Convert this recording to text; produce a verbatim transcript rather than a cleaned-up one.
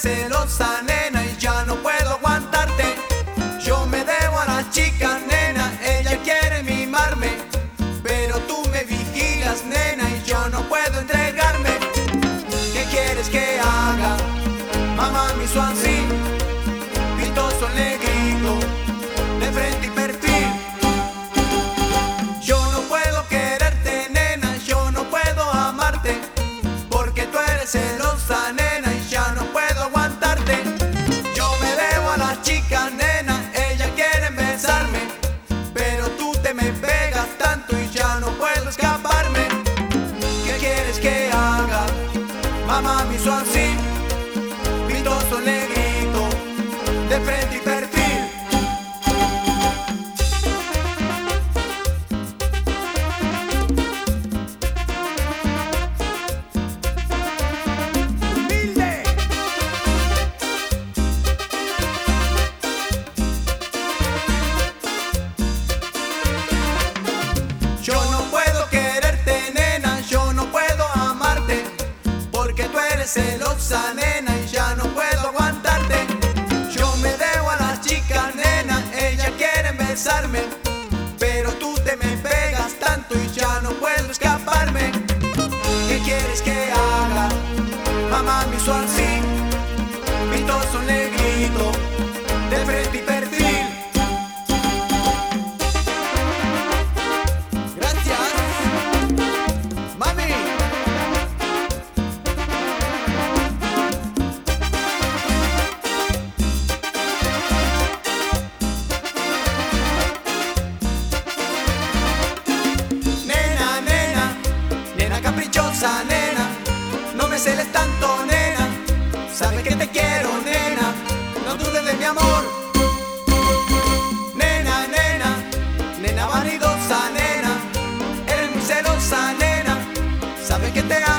celosa, nena, y ya no puedo aguantarte. Yo me debo a la chica, nena, ella quiere mimarme, pero tú me vigilas, nena, y yo no puedo entregarme. ¿Qué quieres que haga? Mamá me hizo así, vistoso negrito, de frente y perfil. Yo no puedo quererte, nena, yo no puedo amarte, porque tú eres celosa, nena, y ya no puedo aguantarte. Yo me debo a la chica, nena, ella quiere besarme, pero tú te me pegas tanto y ya no puedo escaparme. ¿Qué quieres que haga? Mamá me hizo así, vistoso negrito, de frente y perfil. Yo no puedo quererte, nena, yo no puedo amarte, porque tú eres celosa, nena, y ya no puedo aguantarte. Yo me debo a la chica, nena, ella quiere besarme, pero tú te me pegas tanto y ya no puedo escaparme. ¿Qué quieres que haga? Mamá me hizo así, vistoso negrito, de frente y perfil. Caprichosa, nena, no me celes tanto, nena, sabes que te quiero, nena, no dudes de mi amor. Nena, nena, nena vanidosa, nena, eres muy celosa, nena, sabes que te amo.